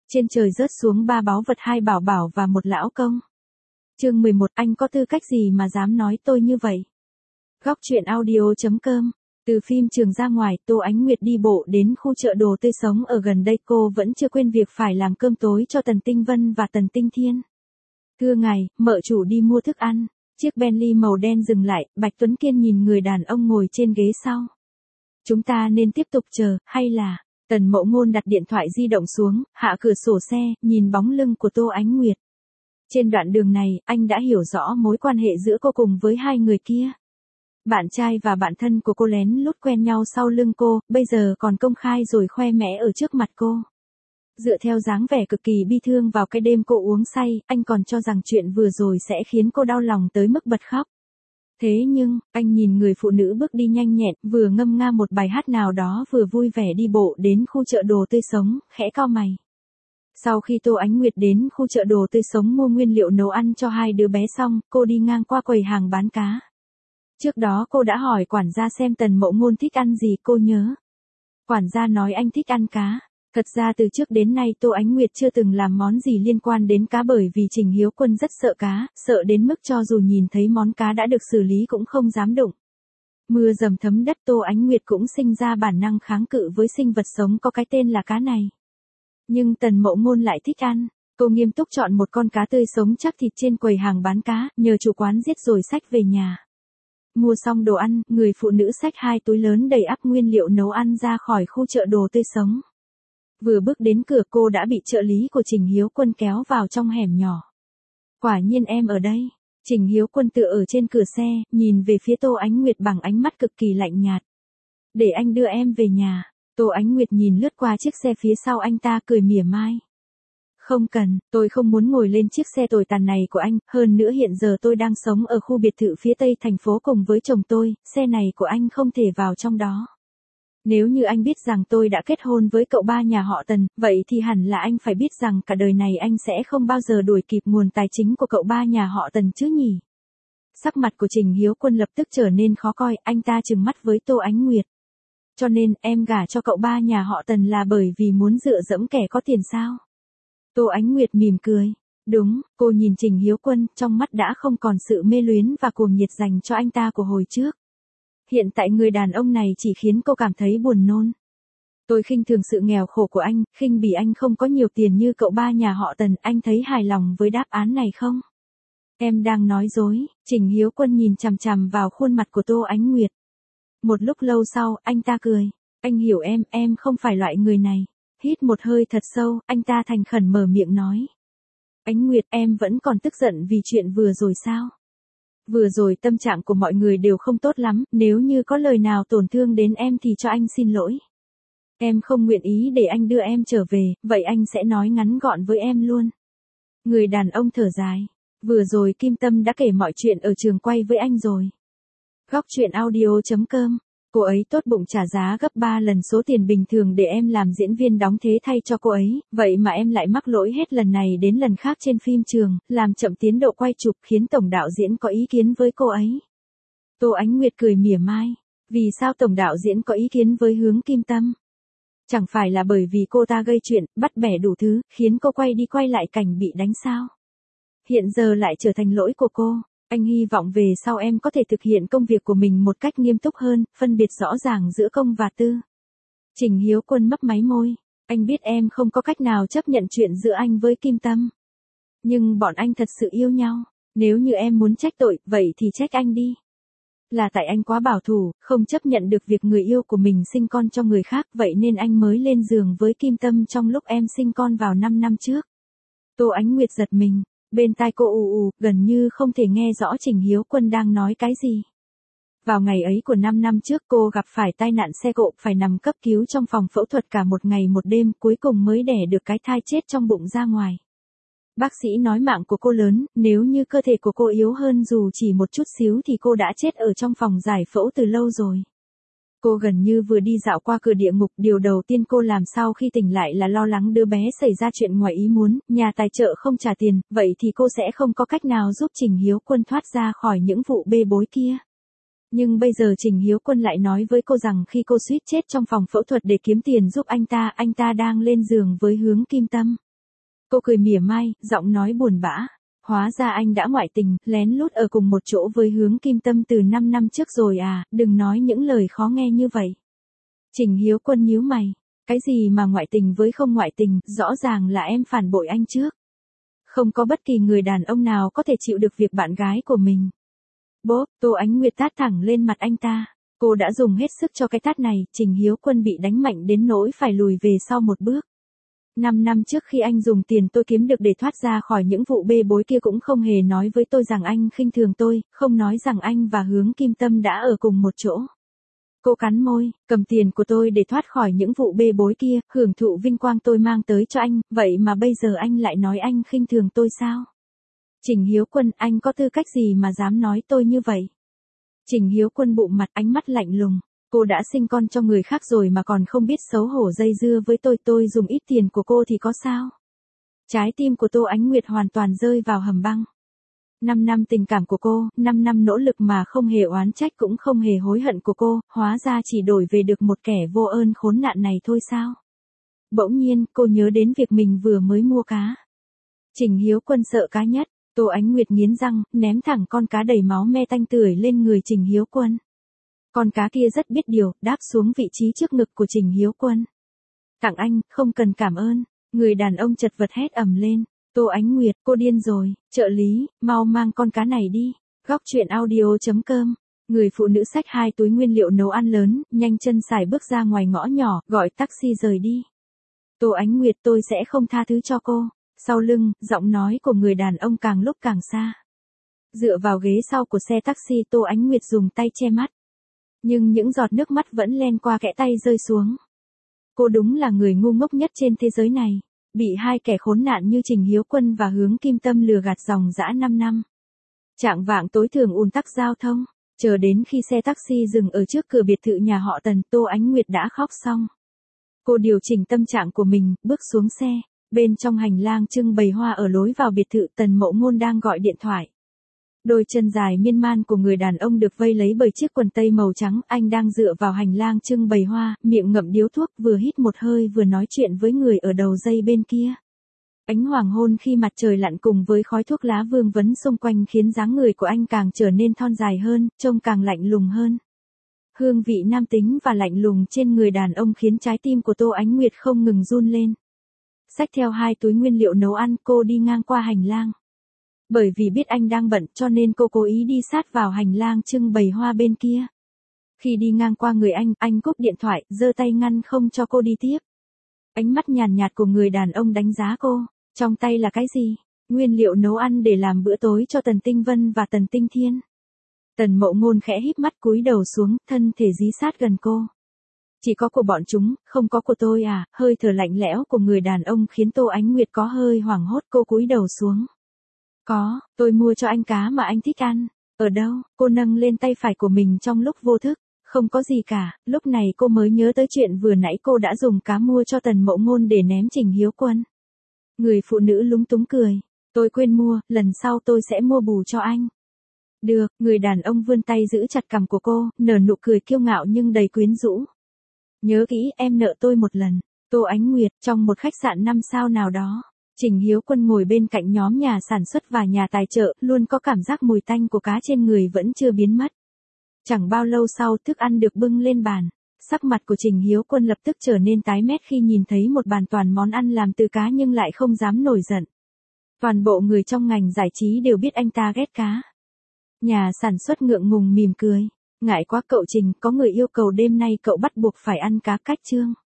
Trên trời rớt xuống 3 báu vật, 2 bảo bảo và 1 lão công. Chương 11, anh có tư cách gì mà dám nói tôi như vậy? Góc truyện audio.com. Từ phim trường ra ngoài, Tô Ánh Nguyệt đi bộ đến khu chợ đồ tươi sống ở gần đây, cô vẫn chưa quên việc phải làm cơm tối cho Tần Tinh Vân và Tần Tinh Thiên. Thưa ngài, mợ chủ đi mua thức ăn. Chiếc Bentley màu đen dừng lại, Bạch Tuấn Kiên nhìn người đàn ông ngồi trên ghế sau. Chúng ta nên tiếp tục chờ, hay là... Tần Mộ Ngôn đặt điện thoại di động xuống, hạ cửa sổ xe, nhìn bóng lưng của Tô Ánh Nguyệt. Trên đoạn đường này, anh đã hiểu rõ mối quan hệ giữa cô cùng với hai người kia. Bạn trai và bạn thân của cô lén lút quen nhau sau lưng cô, bây giờ còn công khai rồi khoe mẽ ở trước mặt cô. Dựa theo dáng vẻ cực kỳ bi thương vào cái đêm cô uống say, anh còn cho rằng chuyện vừa rồi sẽ khiến cô đau lòng tới mức bật khóc. Thế nhưng, anh nhìn người phụ nữ bước đi nhanh nhẹn, vừa ngâm nga một bài hát nào đó vừa vui vẻ đi bộ đến khu chợ đồ tươi sống, khẽ cau mày. Sau khi Tô Ánh Nguyệt đến khu chợ đồ tươi sống mua nguyên liệu nấu ăn cho hai đứa bé xong, cô đi ngang qua quầy hàng bán cá. Trước đó cô đã hỏi quản gia xem Tần Mộ Ngôn thích ăn gì, cô nhớ. Quản gia nói anh thích ăn cá. Thật ra từ trước đến nay Tô Ánh Nguyệt chưa từng làm món gì liên quan đến cá bởi vì Trình Hiếu Quân rất sợ cá, sợ đến mức cho dù nhìn thấy món cá đã được xử lý cũng không dám đụng. Mưa dầm thấm đất, Tô Ánh Nguyệt cũng sinh ra bản năng kháng cự với sinh vật sống có cái tên là cá này. Nhưng Tần Mộ Ngôn lại thích ăn, cô nghiêm túc chọn một con cá tươi sống chắc thịt trên quầy hàng bán cá, nhờ chủ quán giết rồi xách về nhà. Mua xong đồ ăn, người phụ nữ xách 2 túi lớn đầy ắp nguyên liệu nấu ăn ra khỏi khu chợ đồ tươi sống. Vừa bước đến cửa cô đã bị trợ lý của Trình Hiếu Quân kéo vào trong hẻm nhỏ. Quả nhiên em ở đây. Trình Hiếu Quân tựa ở trên cửa xe, nhìn về phía Tô Ánh Nguyệt bằng ánh mắt cực kỳ lạnh nhạt. Để anh đưa em về nhà. Tô Ánh Nguyệt nhìn lướt qua chiếc xe phía sau anh ta cười mỉa mai. Không cần, tôi không muốn ngồi lên chiếc xe tồi tàn này của anh, hơn nữa hiện giờ tôi đang sống ở khu biệt thự phía tây thành phố cùng với chồng tôi, xe này của anh không thể vào trong đó. Nếu như anh biết rằng tôi đã kết hôn với cậu ba nhà họ Tần, vậy thì hẳn là anh phải biết rằng cả đời này anh sẽ không bao giờ đuổi kịp nguồn tài chính của cậu ba nhà họ Tần chứ nhỉ. Sắc mặt của Trình Hiếu Quân lập tức trở nên khó coi, anh ta trừng mắt với Tô Ánh Nguyệt. Cho nên em gả cho cậu ba nhà họ Tần là bởi vì muốn dựa dẫm kẻ có tiền sao? Tô Ánh Nguyệt mỉm cười. Đúng, cô nhìn Trình Hiếu Quân, trong mắt đã không còn sự mê luyến và cuồng nhiệt dành cho anh ta của hồi trước. Hiện tại người đàn ông này chỉ khiến cô cảm thấy buồn nôn. Tôi khinh thường sự nghèo khổ của anh, khinh bỉ anh không có nhiều tiền như cậu ba nhà họ Tần, anh thấy hài lòng với đáp án này không? Em đang nói dối, Trình Hiếu Quân nhìn chằm chằm vào khuôn mặt của Tô Ánh Nguyệt. Một lúc lâu sau, anh ta cười. Anh hiểu em không phải loại người này. Hít một hơi thật sâu, anh ta thành khẩn mở miệng nói. Ánh Nguyệt, em vẫn còn tức giận vì chuyện vừa rồi sao? Vừa rồi tâm trạng của mọi người đều không tốt lắm, nếu như có lời nào tổn thương đến em thì cho anh xin lỗi. Em không nguyện ý để anh đưa em trở về, vậy anh sẽ nói ngắn gọn với em luôn. Người đàn ông thở dài. Vừa rồi Kim Tâm đã kể mọi chuyện ở trường quay với anh rồi. Góc truyện audio.com. Cô ấy tốt bụng trả giá gấp 3 lần số tiền bình thường để em làm diễn viên đóng thế thay cho cô ấy, vậy mà em lại mắc lỗi hết lần này đến lần khác trên phim trường, làm chậm tiến độ quay chụp khiến tổng đạo diễn có ý kiến với cô ấy. Tô Ánh Nguyệt cười mỉa mai. Vì sao tổng đạo diễn có ý kiến với Hướng Kim Tâm? Chẳng phải là bởi vì cô ta gây chuyện, bắt bẻ đủ thứ, khiến cô quay đi quay lại cảnh bị đánh sao? Hiện giờ lại trở thành lỗi của cô. Anh hy vọng về sau em có thể thực hiện công việc của mình một cách nghiêm túc hơn, phân biệt rõ ràng giữa công và tư. Trình Hiếu Quân mấp máy môi. Anh biết em không có cách nào chấp nhận chuyện giữa anh với Kim Tâm. Nhưng bọn anh thật sự yêu nhau. Nếu như em muốn trách tội, vậy thì trách anh đi. Là tại anh quá bảo thủ, không chấp nhận được việc người yêu của mình sinh con cho người khác, vậy nên anh mới lên giường với Kim Tâm trong lúc em sinh con vào 5 năm trước. Tô Ánh Nguyệt giật mình. Bên tai cô gần như không thể nghe rõ Trình Hiếu Quân đang nói cái gì. Vào ngày ấy của 5 năm trước cô gặp phải tai nạn xe cộ, phải nằm cấp cứu trong phòng phẫu thuật cả một ngày một đêm, cuối cùng mới đẻ được cái thai chết trong bụng ra ngoài. Bác sĩ nói mạng của cô lớn, nếu như cơ thể của cô yếu hơn dù chỉ một chút xíu thì cô đã chết ở trong phòng giải phẫu từ lâu rồi. Cô gần như vừa đi dạo qua cửa địa ngục, điều đầu tiên cô làm sau khi tỉnh lại là lo lắng đứa bé xảy ra chuyện ngoài ý muốn, nhà tài trợ không trả tiền, vậy thì cô sẽ không có cách nào giúp Trình Hiếu Quân thoát ra khỏi những vụ bê bối kia. Nhưng bây giờ Trình Hiếu Quân lại nói với cô rằng khi cô suýt chết trong phòng phẫu thuật để kiếm tiền giúp anh ta đang lên giường với Hướng Kim Tâm. Cô cười mỉa mai, giọng nói buồn bã. Hóa ra anh đã ngoại tình, lén lút ở cùng một chỗ với Hướng Kim Tâm từ 5 năm trước rồi à, đừng nói những lời khó nghe như vậy. Trình Hiếu Quân nhíu mày. Cái gì mà ngoại tình với không ngoại tình, rõ ràng là em phản bội anh trước. Không có bất kỳ người đàn ông nào có thể chịu được việc bạn gái của mình. Bốp, Tô Ánh Nguyệt tát thẳng lên mặt anh ta. Cô đã dùng hết sức cho cái tát này, Trình Hiếu Quân bị đánh mạnh đến nỗi phải lùi về sau một bước. 5 năm trước khi anh dùng tiền tôi kiếm được để thoát ra khỏi những vụ bê bối kia cũng không hề nói với tôi rằng anh khinh thường tôi, không nói rằng anh và Hướng Kim Tâm đã ở cùng một chỗ. Cô cắn môi, cầm tiền của tôi để thoát khỏi những vụ bê bối kia, hưởng thụ vinh quang tôi mang tới cho anh, vậy mà bây giờ anh lại nói anh khinh thường tôi sao? Trình Hiếu Quân, anh có tư cách gì mà dám nói tôi như vậy? Trình Hiếu Quân bụng mặt, ánh mắt lạnh lùng. Cô đã sinh con cho người khác rồi mà còn không biết xấu hổ dây dưa với tôi dùng ít tiền của cô thì có sao? Trái tim của Tô Ánh Nguyệt hoàn toàn rơi vào hầm băng. 5 năm tình cảm của cô, 5 năm nỗ lực mà không hề oán trách cũng không hề hối hận của cô, hóa ra chỉ đổi về được một kẻ vô ơn khốn nạn này thôi sao? Bỗng nhiên, cô nhớ đến việc mình vừa mới mua cá. Trình Hiếu Quân sợ cá nhất, Tô Ánh Nguyệt nghiến răng, ném thẳng con cá đầy máu me tanh tưởi lên người Trình Hiếu Quân. Con cá kia rất biết điều, đáp xuống vị trí trước ngực của Trình Hiếu Quân. Tặng anh, không cần cảm ơn. Người đàn ông chật vật hét ầm lên. Tô Ánh Nguyệt, cô điên rồi, trợ lý, mau mang con cá này đi. Góc truyện audio.com. Người phụ nữ xách 2 túi nguyên liệu nấu ăn lớn, nhanh chân sải bước ra ngoài ngõ nhỏ, gọi taxi rời đi. Tô Ánh Nguyệt, tôi sẽ không tha thứ cho cô. Sau lưng, giọng nói của người đàn ông càng lúc càng xa. Dựa vào ghế sau của xe taxi, Tô Ánh Nguyệt dùng tay che mắt. Nhưng những giọt nước mắt vẫn len qua kẽ tay rơi xuống. Cô đúng là người ngu ngốc nhất trên thế giới này. Bị hai kẻ khốn nạn như Trình Hiếu Quân và Hướng Kim Tâm lừa gạt dòng dã 5 năm. Chạng vạng tối thường ùn tắc giao thông. Chờ đến khi xe taxi dừng ở trước cửa biệt thự nhà họ Tần, Tô Ánh Nguyệt đã khóc xong. Cô điều chỉnh tâm trạng của mình, bước xuống xe. Bên trong hành lang trưng bày hoa ở lối vào biệt thự, Tần Mộ Ngôn đang gọi điện thoại. Đôi chân dài miên man của người đàn ông được vây lấy bởi chiếc quần tây màu trắng, anh đang dựa vào hành lang trưng bày hoa, miệng ngậm điếu thuốc, vừa hít một hơi vừa nói chuyện với người ở đầu dây bên kia. Ánh hoàng hôn khi mặt trời lặn cùng với khói thuốc lá vương vấn xung quanh khiến dáng người của anh càng trở nên thon dài hơn, trông càng lạnh lùng hơn. Hương vị nam tính và lạnh lùng trên người đàn ông khiến trái tim của Tô Ánh Nguyệt không ngừng run lên. Xách theo 2 túi nguyên liệu nấu ăn, cô đi ngang qua hành lang. Bởi vì biết anh đang bận cho nên cô cố ý đi sát vào hành lang trưng bày hoa bên kia. Khi đi ngang qua người anh cúp điện thoại, giơ tay ngăn không cho cô đi tiếp. Ánh mắt nhàn nhạt của người đàn ông đánh giá cô, trong tay là cái gì? Nguyên liệu nấu ăn để làm bữa tối cho Tần Tinh Vân và Tần Tinh Thiên. Tần Mộ Ngôn khẽ híp mắt cúi đầu xuống, thân thể dí sát gần cô. Chỉ có của bọn chúng, không có của tôi à? Hơi thở lạnh lẽo của người đàn ông khiến Tô Ánh Nguyệt có hơi hoảng hốt, cô cúi đầu xuống. Có, tôi mua cho anh cá mà anh thích ăn. Ở đâu? Cô nâng lên tay phải của mình trong lúc vô thức. Không có gì cả, lúc này cô mới nhớ tới chuyện vừa nãy cô đã dùng cá mua cho Tần Mộ Ngôn để ném Trình Hiếu Quân. Người phụ nữ lúng túng cười. Tôi quên mua, lần sau tôi sẽ mua bù cho anh. Được, người đàn ông vươn tay giữ chặt cằm của cô, nở nụ cười kiêu ngạo nhưng đầy quyến rũ. Nhớ kỹ, em nợ tôi một lần. Tô Ánh Nguyệt, trong một khách sạn 5 sao nào đó. Trình Hiếu Quân ngồi bên cạnh nhóm nhà sản xuất và nhà tài trợ, luôn có cảm giác mùi tanh của cá trên người vẫn chưa biến mất. Chẳng bao lâu sau, thức ăn được bưng lên bàn. Sắc mặt của Trình Hiếu Quân lập tức trở nên tái mét khi nhìn thấy một bàn toàn món ăn làm từ cá nhưng lại không dám nổi giận. Toàn bộ người trong ngành giải trí đều biết anh ta ghét cá. Nhà sản xuất ngượng ngùng mỉm cười. Ngại quá cậu Trình, có người yêu cầu đêm nay cậu bắt buộc phải ăn cá cách chương.